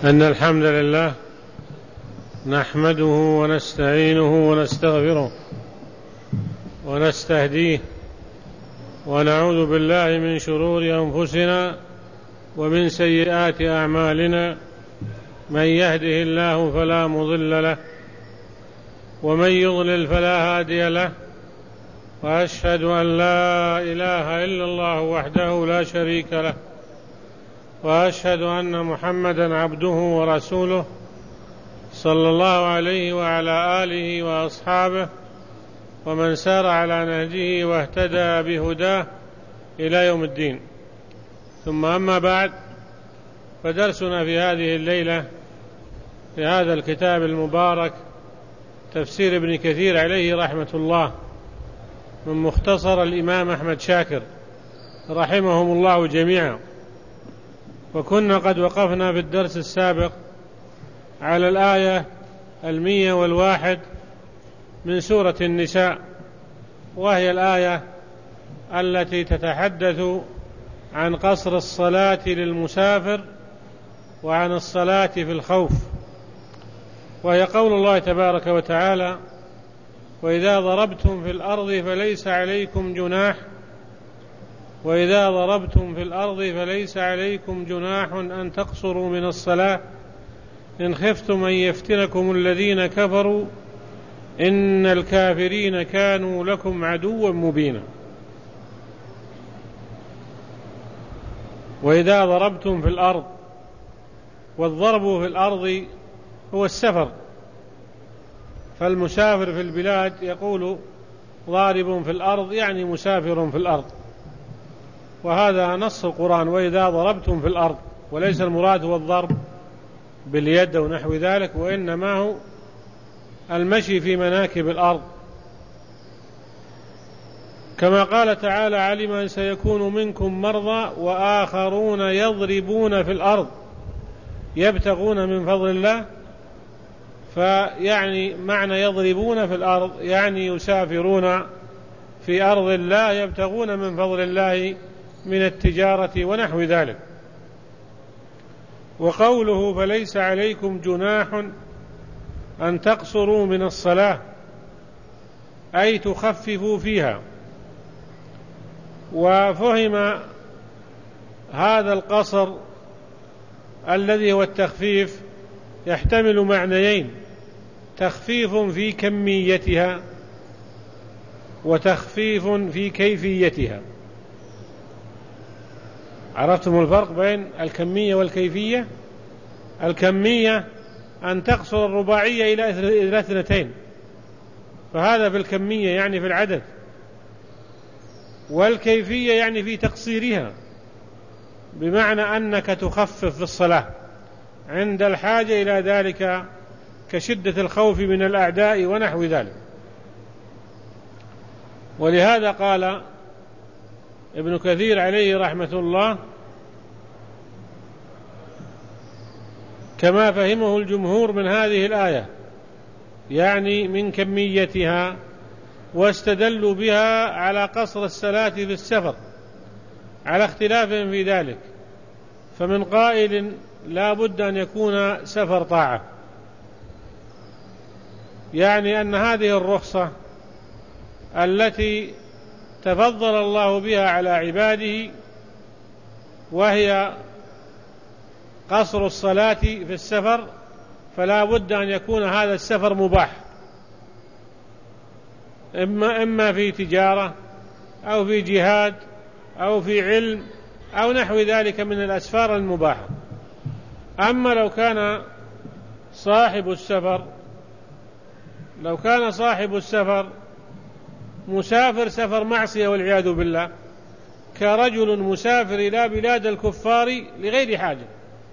أن الحمد لله نحمده ونستعينه ونستغفره ونستهديه ونعوذ بالله من شرور أنفسنا ومن سيئات أعمالنا. من يهده الله فلا مضل له ومن يضلل فلا هادي له، وأشهد أن لا إله إلا الله وحده لا شريك له، وأشهد أن محمدا عبده ورسوله صلى الله عليه وعلى آله وأصحابه ومن سار على نهجه واهتدى بهداه إلى يوم الدين. ثم أما بعد، فدرسنا في هذه الليلة في هذا الكتاب المبارك تفسير ابن كثير عليه رحمة الله من مختصر الإمام أحمد شاكر رحمهم الله جميعا. وكنا قد وقفنا في الدرس السابق على الآية 101 من سورة النساء، وهي الآية التي تتحدث عن قصر الصلاة للمسافر وعن الصلاة في الخوف، وهي قول الله تبارك وتعالى: وإذا ضربتم في الأرض فليس عليكم جناح وإذا ضربتم في الأرض فليس عليكم جناح أن تقصروا من الصلاة إن خفتم أن يفتنكم الذين كفروا إن الكافرين كانوا لكم عدوا مبينا. وإذا ضربتم في الأرض، والضرب في الأرض هو السفر، فالمسافر في البلاد يقول ضارب في الأرض يعني مسافر في الأرض، وهذا نص القرآن: وإذا ضربتم في الأرض. وليس المراد هو الضرب باليد ونحو ذلك، وإنما هو المشي في مناكب الأرض، كما قال تعالى: علم أن سيكون منكم مرضى وآخرون يضربون في الأرض يبتغون من فضل الله. فيعني معنى يضربون في الأرض يعني يسافرون في أرض الله يبتغون من فضل الله من التجارة ونحو ذلك. وقوله فليس عليكم جناح أن تقصروا من الصلاة أي تخففوا فيها. وفهم هذا القصر الذي هو التخفيف يحتمل معنيين: تخفيف في كميتها وتخفيف في كيفيتها. عرفتم الفرق بين الكمية والكيفية؟ الكمية أن تقصر الرباعية إلى 2، فهذا في الكمية يعني في العدد، والكيفية يعني في تقصيرها، بمعنى أنك تخفف في الصلاة عند الحاجة إلى ذلك كشدة الخوف من الأعداء ونحو ذلك. ولهذا قال ابن كثير عليه رحمة الله: كما فهمه الجمهور من هذه الآية، يعني من كميتها، واستدلوا بها على قصر الصلاة في السفر على اختلاف في ذلك. فمن قائل لا بد أن يكون سفر طاعة، يعني أن هذه الرخصة التي تفضل الله بها على عباده، وهي قصر الصلاة في السفر، فلا بد أن يكون هذا السفر مباح، إما في تجارة أو في جهاد أو في علم أو نحو ذلك من الأسفار المباحة. أما لو كان صاحب السفر مسافر سفر معصية والعياذ بالله، كرجل مسافر إلى بلاد الكفار لغير حاجة،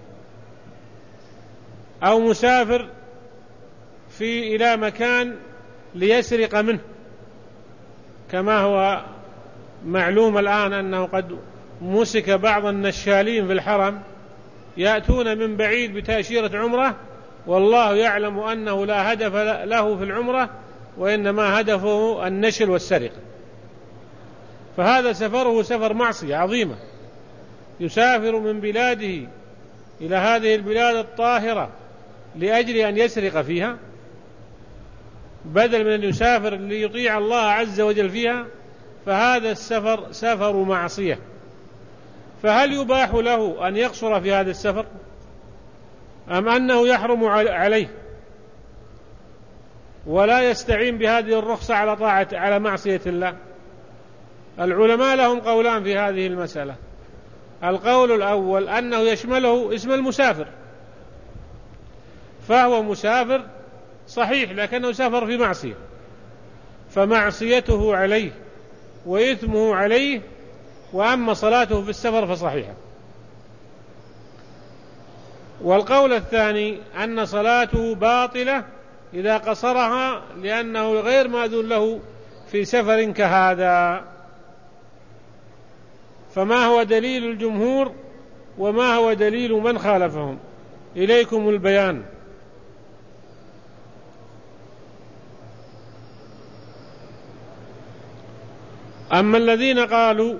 أو مسافر إلى مكان ليسرق منه، كما هو معلوم الآن أنه قد مسك بعض النشالين في الحرم يأتون من بعيد بتأشيرة عمرة، والله يعلم أنه لا هدف له في العمرة، وإنما هدفه النشل والسرقة. فهذا سفره سفر معصية عظيمة، يسافر من بلاده إلى هذه البلاد الطاهرة لأجل أن يسرق فيها بدل من أن يسافر ليطيع الله عز وجل فيها، فهذا السفر سفر معصية. فهل يباح له أن يقصر في هذا السفر أم أنه يحرم عليه ولا يستعين بهذه الرخصة على معصية الله؟ العلماء لهم قولان في هذه المسألة. القول الأول أنه يشمله اسم المسافر، فهو مسافر صحيح لكنه سافر في معصية، فمعصيته عليه وإثمه عليه، وأما صلاته في السفر فصحيحة. والقول الثاني أن صلاته باطلة إذا قصرها لأنه غير مأذون له في سفر كهذا. فما هو دليل الجمهور وما هو دليل من خالفهم؟ إليكم البيان. أما الذين قالوا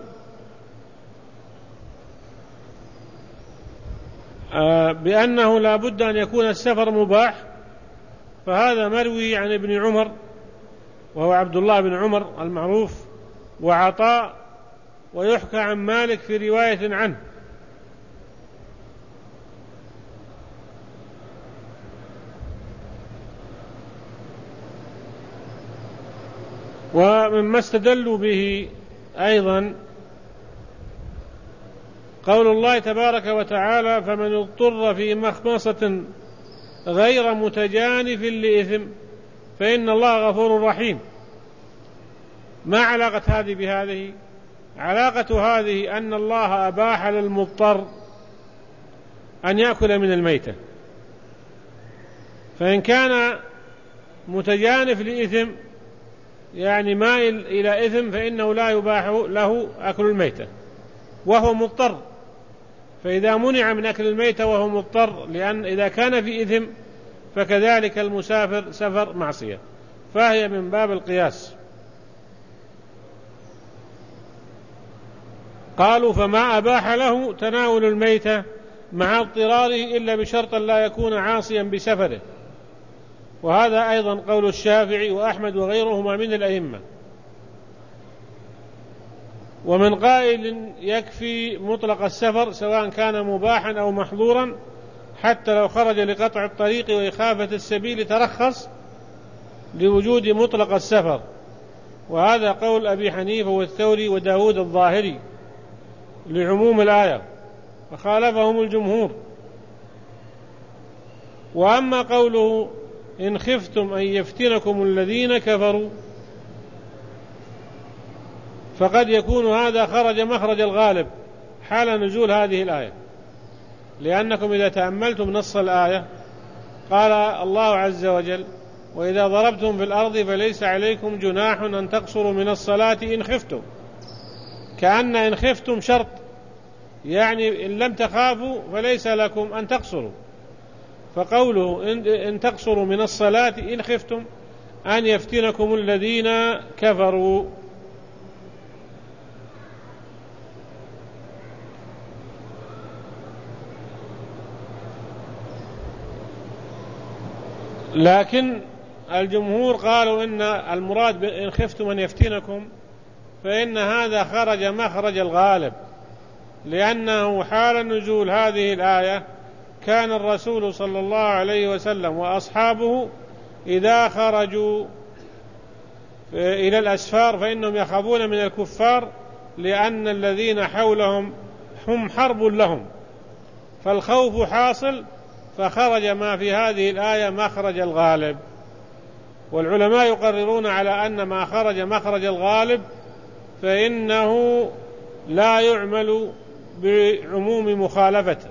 بأنه لا بد أن يكون السفر مباح، فهذا مروي عن ابن عمر وهو عبد الله بن عمر المعروف وعطاء، ويحكى عن مالك في رواية عنه. ومما استدلوا به أيضا قول الله تبارك وتعالى: فمن اضطر في مخمصة غير متجانف لإثم فإن الله غفور رحيم. ما علاقة هذه بهذه؟ علاقة هذه أن الله أباح للمضطر أن يأكل من الميتة، فإن كان متجانف لإثم يعني مائل إلى إثم فإنه لا يباح له أكل الميتة وهو مضطر. فإذا منع من أكل الميتة وهو مضطر، لأن إذا كان في إثم فكذلك المسافر سفر معصية، فهي من باب القياس. قالوا: فما أباح له تناول الميتة مع اضطراره إلا بشرط لا يكون عاصيا بسفره، وهذا أيضا قول الشافعي وأحمد وغيرهما من الأئمة. ومن قائل يكفي مطلق السفر سواء كان مباحا أو محظورا، حتى لو خرج لقطع الطريق وإخافة السبيل ترخص لوجود مطلق السفر، وهذا قول أبي حنيفة والثوري وداود الظاهري لعموم الآية، وخالفهم الجمهور. وأما قوله: إن خفتم أن يفتنكم الذين كفروا، فقد يكون هذا خرج مخرج الغالب حال نزول هذه الآية، لأنكم إذا تأملتم نص الآية قال الله عز وجل: وإذا ضربتم في الأرض فليس عليكم جناح أن تقصروا من الصلاة إن خفتم، كأن إن خفتم شرط، يعني إن لم تخافوا فليس لكم أن تقصروا. فقوله إن تقصروا من الصلاة إن خفتم أن يفتنكم الذين كفروا. لكن الجمهور قالوا إن المراد إن خفتم أن يفتنكم فإن هذا خرج مخرج الغالب، لأنه حال نزول هذه الآية كان الرسول صلى الله عليه وسلم وأصحابه إذا خرجوا إلى الأسفار فإنهم يخافون من الكفار، لأن الذين حولهم هم حرب لهم، فالخوف حاصل، فخرج ما في هذه الآية مخرج الغالب. والعلماء يقررون على أن ما خرج مخرج الغالب فإنه لا يعمل بعموم مخالفته،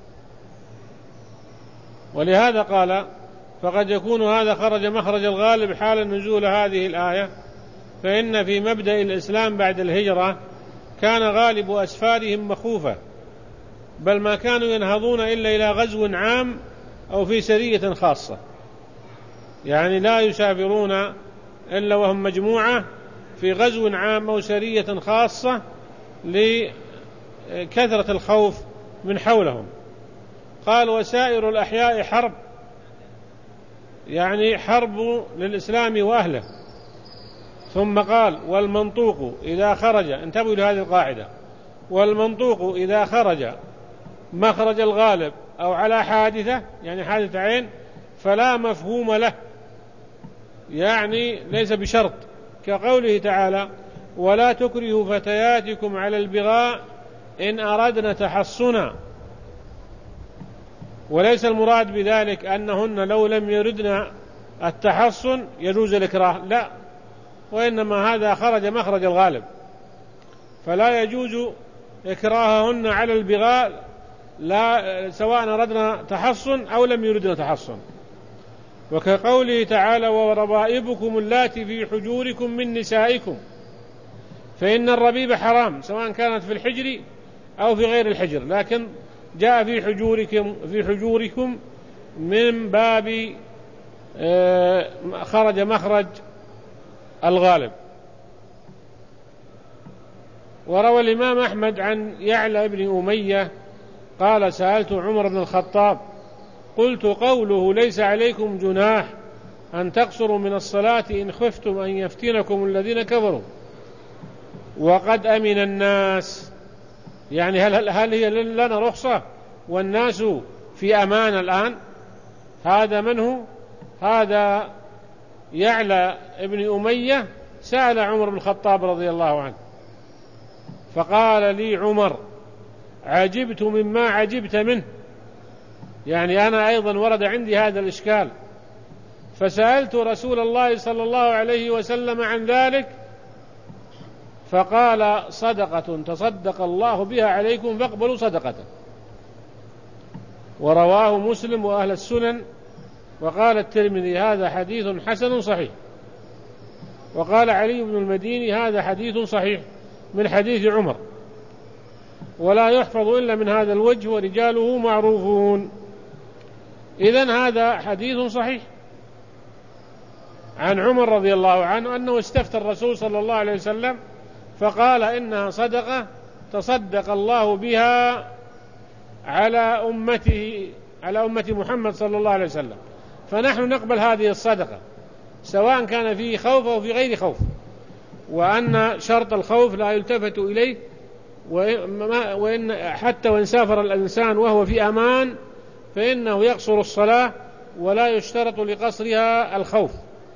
ولهذا قال: فقد يكون هذا خرج مخرج الغالب حال نزول هذه الآية، فإن في مبدأ الإسلام بعد الهجرة كان غالب أسفارهم مخوفة، بل ما كانوا ينهضون إلا إلى غزو عام أو في سرية خاصة، يعني لا يسافرون إلا وهم مجموعة في غزو عام أو سرية خاصة لكثرة الخوف من حولهم. قال وسائر الأحياء حرب، يعني حرب للإسلام وأهله. ثم قال والمنطوق إذا خرج، انتبهوا لهذه القاعدة، والمنطوق إذا خرج مخرج الغالب أو على حادثة، يعني حادثة عين، فلا مفهوم له، يعني ليس بشرط، كقوله تعالى ولا تكرهوا فتياتكم على البغاء إن أردنا تحصنا. وليس المراد بذلك أنهن لو لم يردن التحصن يجوز الإكراه، لا، وإنما هذا خرج مخرج الغالب، فلا يجوز إكراههن على البغاء لا سواء أردنا تحصن أو لم يردن تحصن. وكقوله تعالى وربائبكم اللاتي في حجوركم من نسائكم، فإن الربيب حرام سواء كانت في الحجر أو في غير الحجر، لكن جاء في حجوركم من باب خرج مخرج الغالب. وروى الإمام أحمد عن يعلى بن أمية قال سألت عمر بن الخطاب قلت قوله ليس عليكم جناح أن تقصروا من الصلاة إن خفتم أن يفتنكم الذين كفروا وقد أمن الناس، يعني هل هي لنا رخصة والناس في أمان الآن؟ هذا منه، هذا يعلى ابن أمية سأل عمر بن الخطاب رضي الله عنه فقال لي عمر عجبت مما عجبت منه، يعني أنا أيضا ورد عندي هذا الإشكال، فسألت رسول الله صلى الله عليه وسلم عن ذلك فقال صدقة تصدق الله بها عليكم فاقبلوا صدقته. ورواه مسلم وأهل السنن. وقال الترمذي هذا حديث حسن صحيح. وقال علي بن المديني هذا حديث صحيح من حديث عمر ولا يحفظ إلا من هذا الوجه ورجاله معروفون. إذن هذا حديث صحيح عن عمر رضي الله عنه أنه استفتى الرسول صلى الله عليه وسلم فقال إنها صدقة تصدق الله بها على أمة محمد صلى الله عليه وسلم، فنحن نقبل هذه الصدقة سواء كان فيه خوف أو في غير خوف، وأن شرط الخوف لا يلتفت إليه، وإن حتى وإن سافر الإنسان وهو في أمان فإنه يقصر الصلاة ولا يشترط لقصرها الخوف.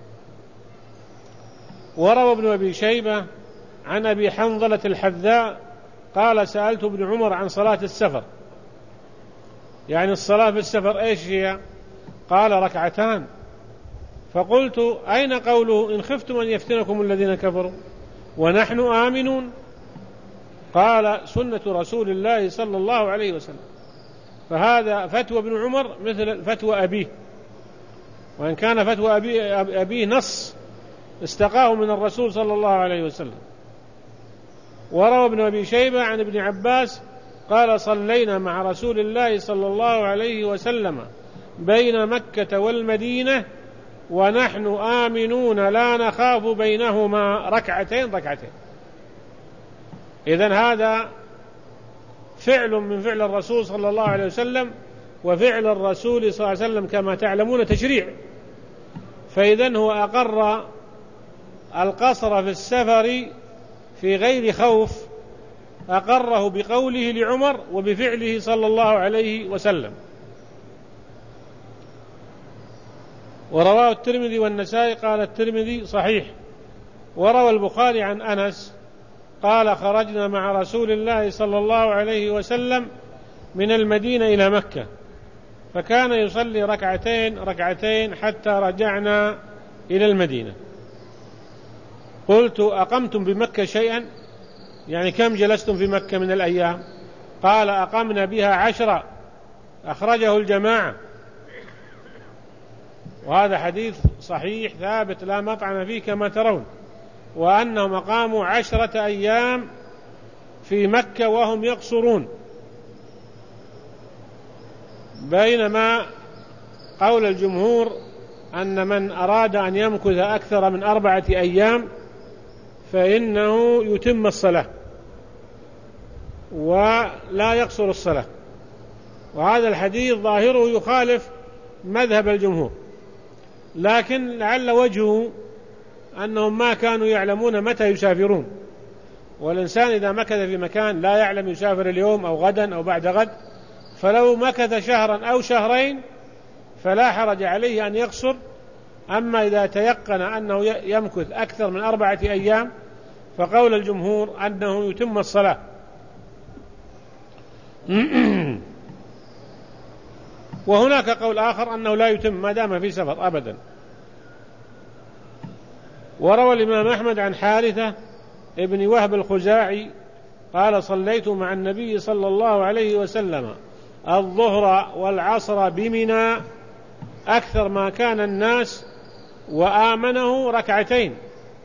وروى ابن أبي شيبة عن أبي حنظلة الحذاء قال سألت ابن عمر عن صلاة السفر، يعني الصلاة في السفر إيش هي؟ قال ركعتان. فقلت أين قوله إن خفتم أن يفتنكم الذين كفروا ونحن آمنون؟ قال سنة رسول الله صلى الله عليه وسلم. فهذا فتوى ابن عمر مثل فتوى أبيه، وإن كان فتوى أبيه نص استقاه من الرسول صلى الله عليه وسلم. وروى ابن أبي شيبة عن ابن عباس قال صلينا مع رسول الله صلى الله عليه وسلم بين مكة والمدينة ونحن آمنون لا نخاف بينهما ركعتين. إذن هذا فعل من فعل الرسول صلى الله عليه وسلم، وفعل الرسول صلى الله عليه وسلم كما تعلمون تشريع، فإذن هو أقر القصر في السفر في غير خوف، أقره بقوله لعمر وبفعله صلى الله عليه وسلم. ورواه الترمذي والنسائي قال الترمذي صحيح. وروى البخاري عن أنس قال خرجنا مع رسول الله صلى الله عليه وسلم من المدينة إلى مكة فكان يصلي ركعتين حتى رجعنا إلى المدينة. قلت أقمتم بمكة شيئا؟ يعني كم جلستم في مكة من الأيام؟ قال أقمنا بها 10. أخرجه الجماعة. وهذا حديث صحيح ثابت لا مطعن فيه كما ترون، وأنهم أقاموا 10 أيام في مكة وهم يقصرون، بينما قول الجمهور أن من أراد أن يمكث أكثر من 4 أيام فإنه يتم الصلاة ولا يقصر الصلاة. وهذا الحديث ظاهره يخالف مذهب الجمهور، لكن لعل وجهه أنهم ما كانوا يعلمون متى يسافرون، والإنسان إذا مكث في مكان لا يعلم يسافر اليوم أو غدا أو بعد غد، فلو مكث شهرا أو شهرين فلا حرج عليه أن يقصر. أما إذا تيقن أنه يمكث أكثر من 4 أيام فقول الجمهور أنه يتم الصلاة. وهناك قول آخر أنه لا يتم ما دام في سفر أبدا. وروى الإمام أحمد عن حارثة ابن وهب الخزاعي قال: صليت مع النبي صلى الله عليه وسلم الظهر والعصر بمنى أكثر ما كان الناس وآمنه 2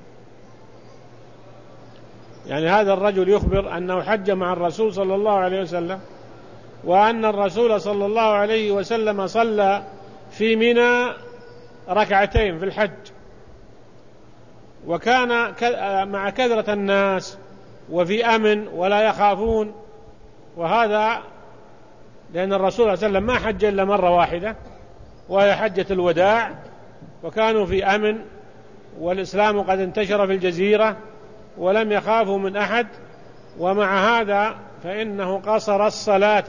يعني هذا الرجل يخبر أنه حج مع الرسول صلى الله عليه وسلم، وأن الرسول صلى الله عليه وسلم صلى في منى 2 في الحج، وكان مع كثرة الناس وفي أمن ولا يخافون. وهذا لأن الرسول صلى الله عليه وسلم ما حج إلا مرة واحدة وهي حجة الوداع، وكانوا في أمن والإسلام قد انتشر في الجزيرة ولم يخافوا من أحد. ومع هذا فإنه قصر الصلاة.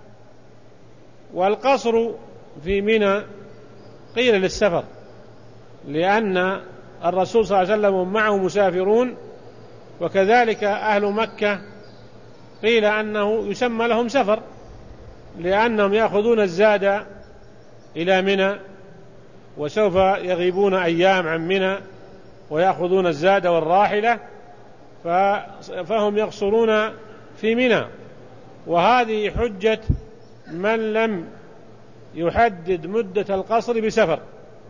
والقصر في منى قيل للسفر، لأن الرسول صلى الله عليه وسلم معه مسافرون، وكذلك أهل مكة قيل أنه يسمى لهم سفر لأنهم يأخذون الزاد إلى منى، وسوف يغيبون أيام عن منى ويأخذون الزاد والراحلة، فهم يقصرون في منى. وهذه حجة من لم يحدد مدة القصر بسفر.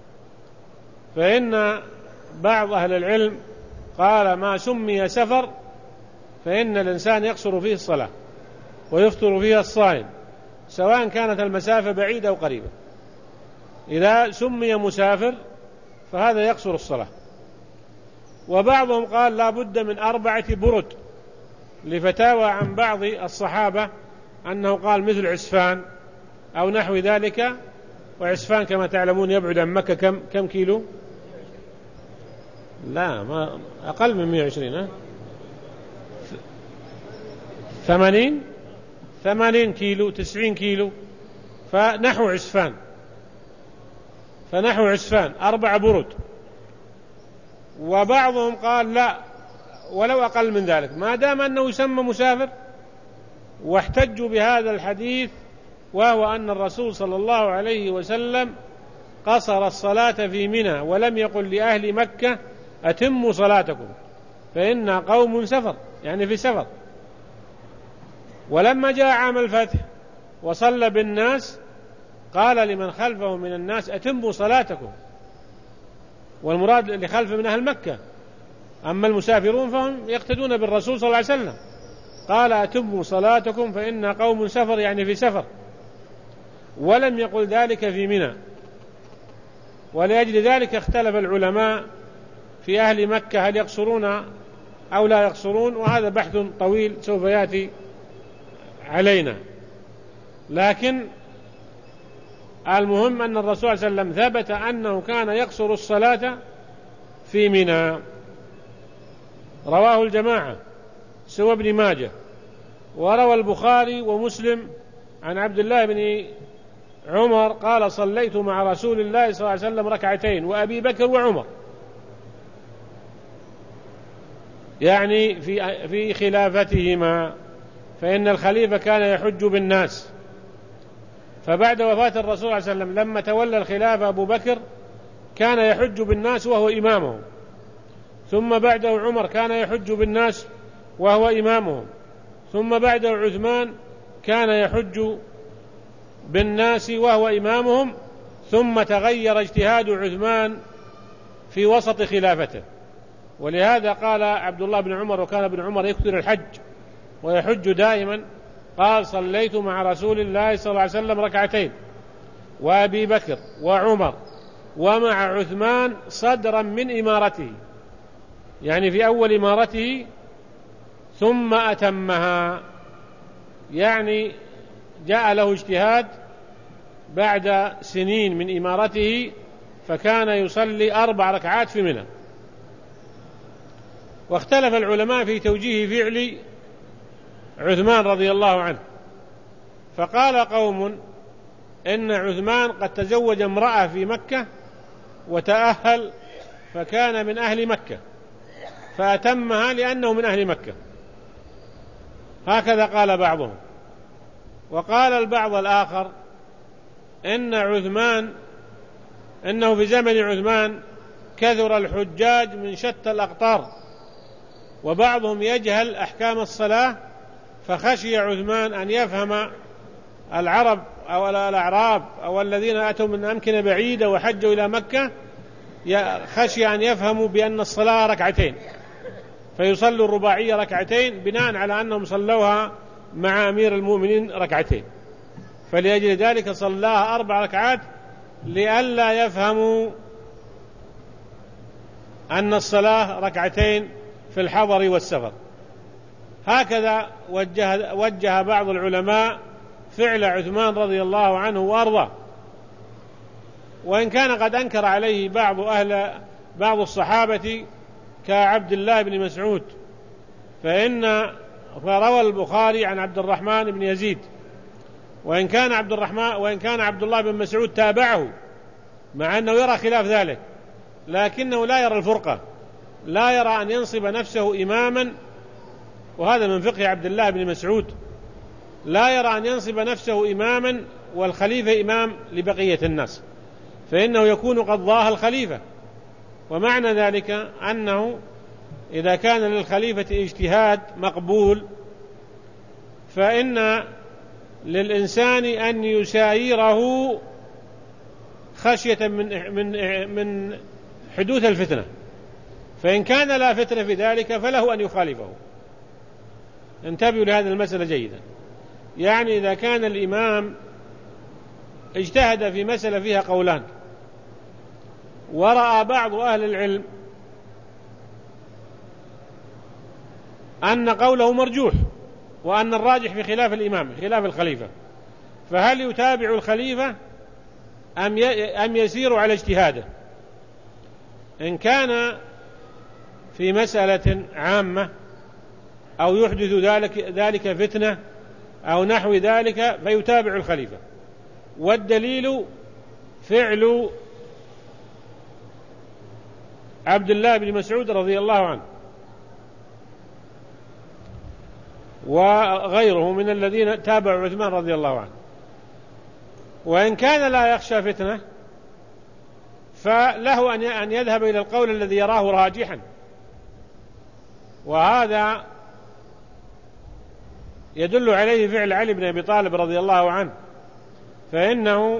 فإن بعض أهل العلم قال ما سمي سفر فإن الإنسان يقصر فيه الصلاة ويفطر فيها الصائم، سواء كانت المسافة بعيدة أو قريبة. إذا سمي مسافر فهذا يقصر الصلاة. وبعضهم قال لا بد من 4 برد، لفتاوى عن بعض الصحابة أنه قال مثل عسفان أو نحو ذلك. وعسفان كما تعلمون يبعد عن مكة كم كيلو؟ لا، ما أقل من 120 80 كيلو 90 كيلو، فنحو عسفان 4 برد. وبعضهم قال لا، ولو أقل من ذلك ما دام أنه يسمى مسافر. واحتجوا بهذا الحديث، وهو أن الرسول صلى الله عليه وسلم قصر الصلاة في منى ولم يقل لأهل مكة أتموا صلاتكم فإن قوم سفر، يعني في سفر. ولما جاء عام الفتح وصلى بالناس قال لمن خلفه من الناس أتموا صلاتكم، والمراد اللي خلفه من أهل مكة. أما المسافرون فهم يقتدون بالرسول صلى الله عليه وسلم. قال أتموا صلاتكم فإن قوم سفر، يعني في سفر، ولم يقل ذلك في منى. ولأجل ذلك اختلف العلماء في أهل مكة هل يقصرون أو لا يقصرون، وهذا بحث طويل سوف يأتي علينا. لكن المهم أن الرسول صلى الله عليه وسلم ثبت أنه كان يقصر الصلاة في منى. رواه الجماعة سوى ابن ماجه. وروى البخاري ومسلم عن عبد الله بن عمر قال صليت مع رسول الله صلى الله عليه وسلم 2 وأبي بكر وعمر، يعني في خلافتهما، فإن الخليفة كان يحج بالناس. فبعد وفاة الرسول صلى الله عليه وسلم لما تولى الخلافة أبو بكر كان يحج بالناس وهو إمامهم، ثم بعده عمر كان يحج بالناس وهو إمامهم، ثم بعده عثمان كان يحج بالناس وهو إمامهم، ثم تغير اجتهاد عثمان في وسط خلافته. ولهذا قال عبد الله بن عمر، وكان ابن عمر يكثر الحج ويحج دائما، قال صليت مع رسول الله صلى الله عليه وسلم 2 وأبي بكر وعمر ومع عثمان صدرا من إمارته، يعني في أول إمارته، ثم أتمها، يعني جاء له اجتهاد بعد سنين من إمارته، فكان يصلي 4 ركعات في منى. واختلف العلماء في توجيه فعل عثمان رضي الله عنه، فقال قوم إن عثمان قد تزوج امرأة في مكة وتأهل فكان من أهل مكة فأتمها لأنه من أهل مكة، هكذا قال بعضهم. وقال البعض الآخر إنه في زمن عثمان كثر الحجاج من شتى الأقطار، وبعضهم يجهل أحكام الصلاة، فخشي عثمان أن يفهم العرب أو الأعراب أو الذين أتوا من أمكنة بعيدة وحجوا إلى مكة، خشي أن يفهموا بأن الصلاة ركعتين فيصلوا الرباعية ركعتين بناء على أنهم صلوها مع أمير المؤمنين ركعتين، فلأجل ذلك صلاها 4 ركعات لئلا يفهموا أن الصلاة ركعتين في الحضر والسفر. هكذا وجه بعض العلماء فعل عثمان رضي الله عنه وأرضاه، وإن كان قد أنكر عليه بعض الصحابة كعبد الله بن مسعود، فروى البخاري عن عبد الرحمن بن يزيد، وإن كان عبد الله بن مسعود تابعه مع أنه يرى خلاف ذلك، لكنه لا يرى الفرقة، لا يرى أن ينصب نفسه إماما، وهذا من فقه عبد الله بن مسعود، لا يرى أن ينصب نفسه إماما والخليفة إمام لبقية الناس، فإنه يكون قد ضاه الخليفة. ومعنى ذلك أنه إذا كان للخليفة اجتهاد مقبول فإن للإنسان أن يسايره خشية من حدوث الفتنة، فإن كان لا فتنة في ذلك فله أن يخالفه. انتبهوا لهذه المسألة جيدا، يعني إذا كان الإمام اجتهد في مسألة فيها قولان ورأى بعض أهل العلم أن قوله مرجوح وأن الراجح في خلاف الإمام خلاف الخليفة، فهل يتابع الخليفة أم يسير على اجتهاده؟ إن كان في مسألة عامة أو يحدث ذلك فتنة أو نحو ذلك فيتابع الخليفة، والدليل فعل عبد الله بن مسعود رضي الله عنه وغيره من الذين تابعوا عثمان رضي الله عنه. وإن كان لا يخشى فتنة فله أن يذهب إلى القول الذي يراه راجحا، وهذا يدل عليه فعل علي بن أبي طالب رضي الله عنه، فإنه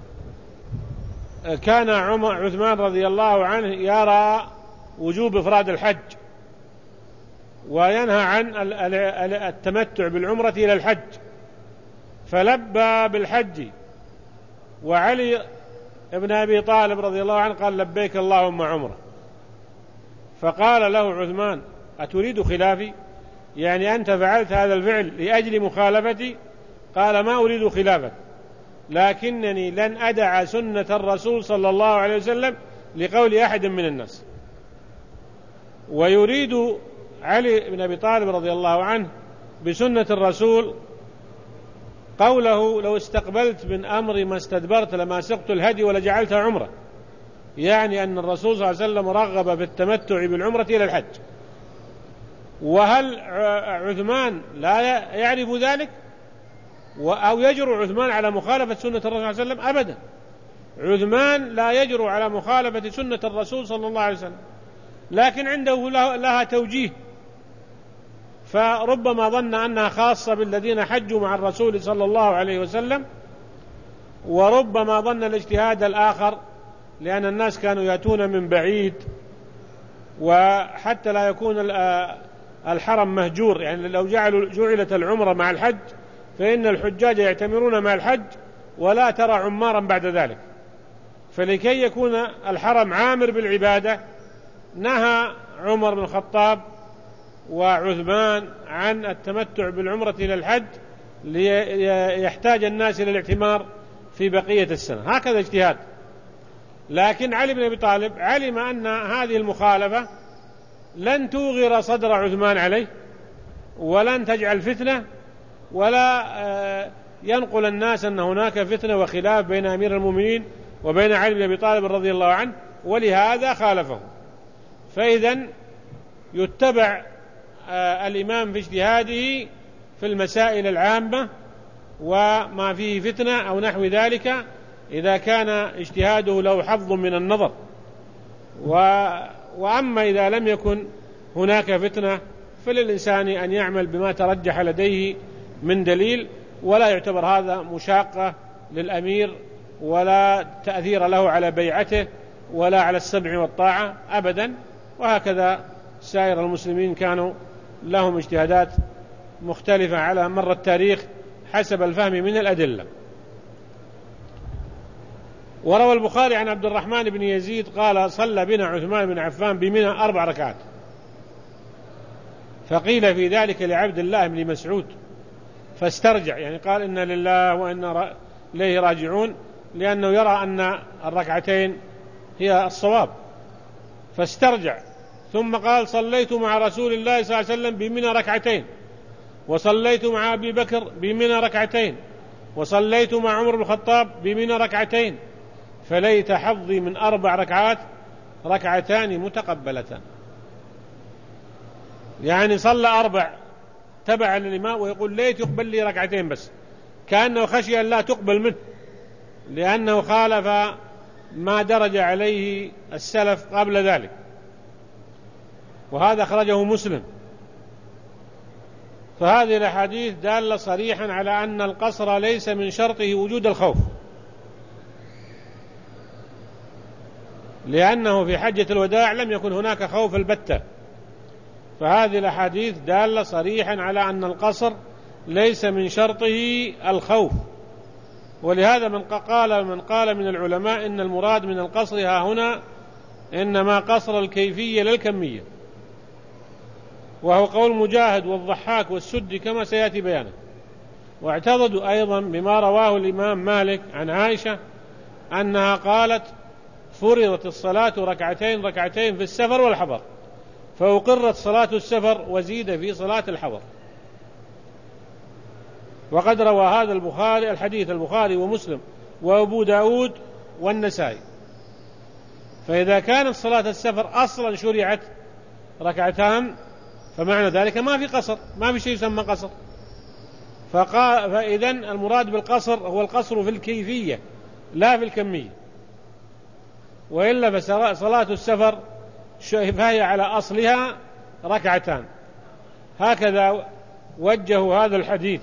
كان عثمان رضي الله عنه يرى وجوب إفراد الحج وينهى عن التمتع بالعمرة إلى الحج، فلبى بالحج، وعلي ابن أبي طالب رضي الله عنه قال لبيك اللهم عمرة، فقال له عثمان أتريد خلافي؟ يعني أنت فعلت هذا الفعل لأجل مخالفتي؟ قال ما أريد خلافك، لكنني لن أدع سنة الرسول صلى الله عليه وسلم لقول أحد من الناس. ويريد علي بن أبي طالب رضي الله عنه بسنة الرسول قوله لو استقبلت من أمري ما استدبرت لما سقت الهدي ولجعلتها عمرة، يعني أن الرسول صلى الله عليه وسلم رغب في التمتع بالعمرة إلى الحج. وهل عثمان لا يعرف ذلك أو يجرؤ عثمان على مخالفة سنة الرسول صلى الله عليه وسلم؟ أبدا، عثمان لا يجرؤ على مخالفة سنة الرسول صلى الله عليه وسلم، لكن عنده لها توجيه، فربما ظن أنها خاصة بالذين حجوا مع الرسول صلى الله عليه وسلم، وربما ظن الاجتهاد الآخر لأن الناس كانوا يأتون من بعيد، وحتى لا يكون الحرم مهجور، يعني لو جعلت العمرة مع الحج فإن الحجاج يعتمرون مع الحج ولا ترى عمارا بعد ذلك، فلكي يكون الحرم عامر بالعبادة نهى عمر بن الخطاب وعثمان عن التمتع بالعمرة إلى الحج ليحتاج الناس إلى الاعتمار في بقية السنة، هكذا اجتهاد. لكن علي بن أبي طالب علم أن هذه المخالفة لن توغر صدر عثمان عليه، ولن تجعل فتنة، ولا ينقل الناس أن هناك فتنة وخلاف بين أمير المؤمنين وبين علي بن أبي طالب رضي الله عنه، ولهذا خالفه. فإذن يتبع الإمام في اجتهاده في المسائل العامة وما فيه فتنة أو نحو ذلك، إذا كان اجتهاده له حظ من النظر. وأما إذا لم يكن هناك فتنة فللإنسان أن يعمل بما ترجح لديه من دليل، ولا يعتبر هذا مشاقة للأمير ولا تأثير له على بيعته ولا على السمع والطاعة أبدا. وهكذا سائر المسلمين كانوا لهم اجتهادات مختلفة على مر التاريخ حسب الفهم من الأدلة. وروى البخاري عن عبد الرحمن بن يزيد قال: صلى بنا عثمان بن عفان بمنى 4 ركعات، فقيل في ذلك لعبد الله بن مسعود فاسترجع، يعني قال إنا لله وإنا إليه راجعون، لأنه يرى أن الركعتين هي الصواب، فاسترجع. ثم قال: صليت مع رسول الله صلى الله عليه وسلم بمنى 2 ركعتين، وصليت مع أبي بكر بمنى 2 ركعتين، وصليت مع عمر بن الخطاب بمنى 2 ركعتين، فليت حظي من 4 ركعات 2 ركعتان متقبلتان. يعني صلى 4 تبعا للإمام، ويقول ليت يقبل لي 2 ركعتين بس، كأنه خشي أن لا تقبل منه، لأنه خالف ما درج عليه السلف قبل ذلك. وهذا أخرجه مسلم. فهذه الأحاديث دالة صريحا على أن القصر ليس من شرطه وجود الخوف، لأنه في حجة الوداع لم يكن هناك خوف البتة. فهذه الأحاديث دالة صريحا على أن القصر ليس من شرطه الخوف. ولهذا من قال من العلماء إن المراد من القصر ها هنا إنما قصر الكيفية للكمية، وهو قول مجاهد والضحاك والسدي كما سيأتي بيانه. واعتضدوا أيضا بما رواه الإمام مالك عن عائشة أنها قالت: فرضت الصلاة 2 ركعتين في السفر والحضر، فأقرت صلاة السفر وزيد في صلاة الحضر. وقد روى هذا الحديث البخاري ومسلم وأبو داود والنسائي. فإذا كانت صلاة السفر أصلا شرعت 2 ركعات فمعنى ذلك ما في قصر، ما في شيء يسمى قصر. فإذن المراد بالقصر هو القصر في الكيفية لا في الكمية، وإلا فصلاة السفر فهي على أصلها 2 ركعتان. هكذا وجهوا هذا الحديث.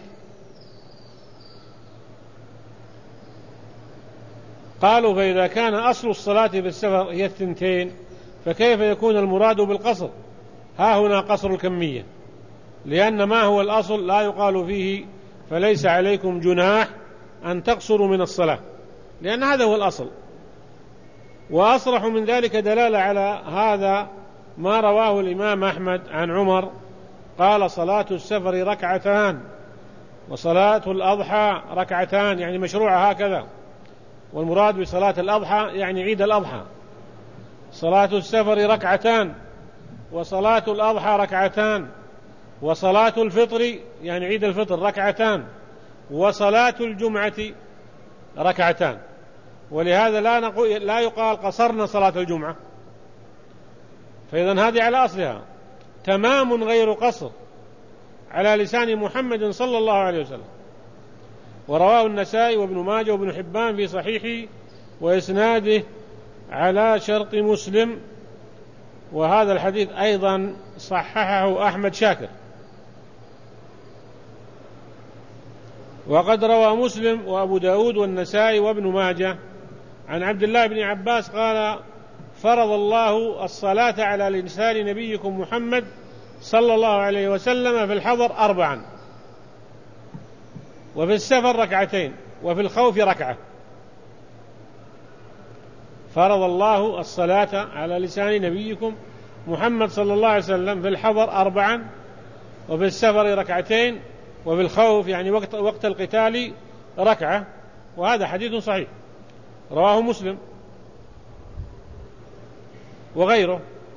قالوا: فإذا كان أصل الصلاة في السفر هي 2 فكيف يكون المراد بالقصر ها هنا قصر الكمية؟ لأن ما هو الأصل لا يقال فيه فليس عليكم جناح أن تقصروا من الصلاة، لأن هذا هو الأصل. وأصرح من ذلك دلالة على هذا ما رواه الإمام أحمد عن عمر قال: صلاة السفر 2 ركعتان، وصلاة الأضحى 2 ركعتان، يعني مشروعة هكذا. والمراد بصلاة الأضحى يعني عيد الأضحى. صلاة السفر 2 ركعتان، وصلاة الأضحى 2 ركعتان، وصلاة الفطر يعني عيد الفطر 2 ركعتان، وصلاة الجمعة 2 ركعتان. ولهذا لا يقال قصرنا صلاة الجمعة، فإذن هذه على أصلها تمام غير قصر على لسان محمد صلى الله عليه وسلم. ورواه النسائي وابن ماجه وابن حبان في صحيحه وإسناده على شرط مسلم. وهذا الحديث أيضا صححه أحمد شاكر. وقد روى مسلم وأبو داود والنسائي وابن ماجه عن عبد الله بن عباس قال: فرض الله الصلاة على لسان نبيكم محمد صلى الله عليه وسلم في الحضر 4، وفي السفر 2 ركعتين، وفي الخوف 1 ركعة. فرض الله الصلاة على لسان نبيكم محمد صلى الله عليه وسلم في الحضر 4، وفي السفر 2 ركعتين، وفي الخوف يعني وقت القتال ركعة، وهذا حديث صحيح رواه مسلم وغيره.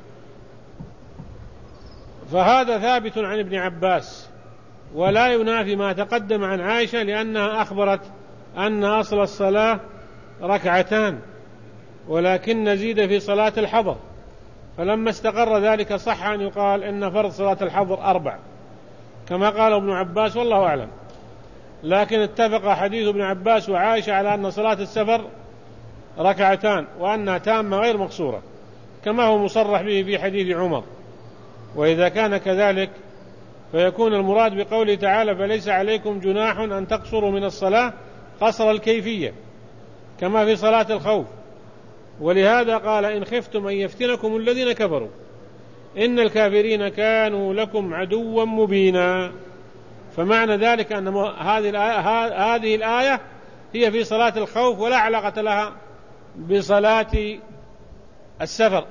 فهذا ثابت عن ابن عباس ولا ينافي ما تقدم عن عائشة، لأنها أخبرت أن أصل الصلاة ركعتان ولكن نزيد في صلاة الحضر، فلما استقر ذلك صح أن يقال إن فرض صلاة الحضر 4 كما قال ابن عباس والله أعلم. لكن اتفق حديث ابن عباس وعائشة على أن صلاة السفر ركعتان وأنها تامة غير مقصورة كما هو مصرح به في حديث عمر. وإذا كان كذلك فيكون المراد بقوله تعالى فليس عليكم جناح أن تقصروا من الصلاة قصر الكيفية كما في صلاة الخوف. ولهذا قال إن خفتم أن يفتنكم الذين كفروا إن الكافرين كانوا لكم عدوا مبينا. فمعنى ذلك أن هذه الآية هي في صلاة الخوف ولا علاقة لها بصلاة السفر.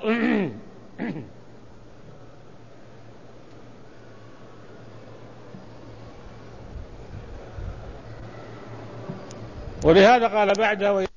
ولهذا قال بعده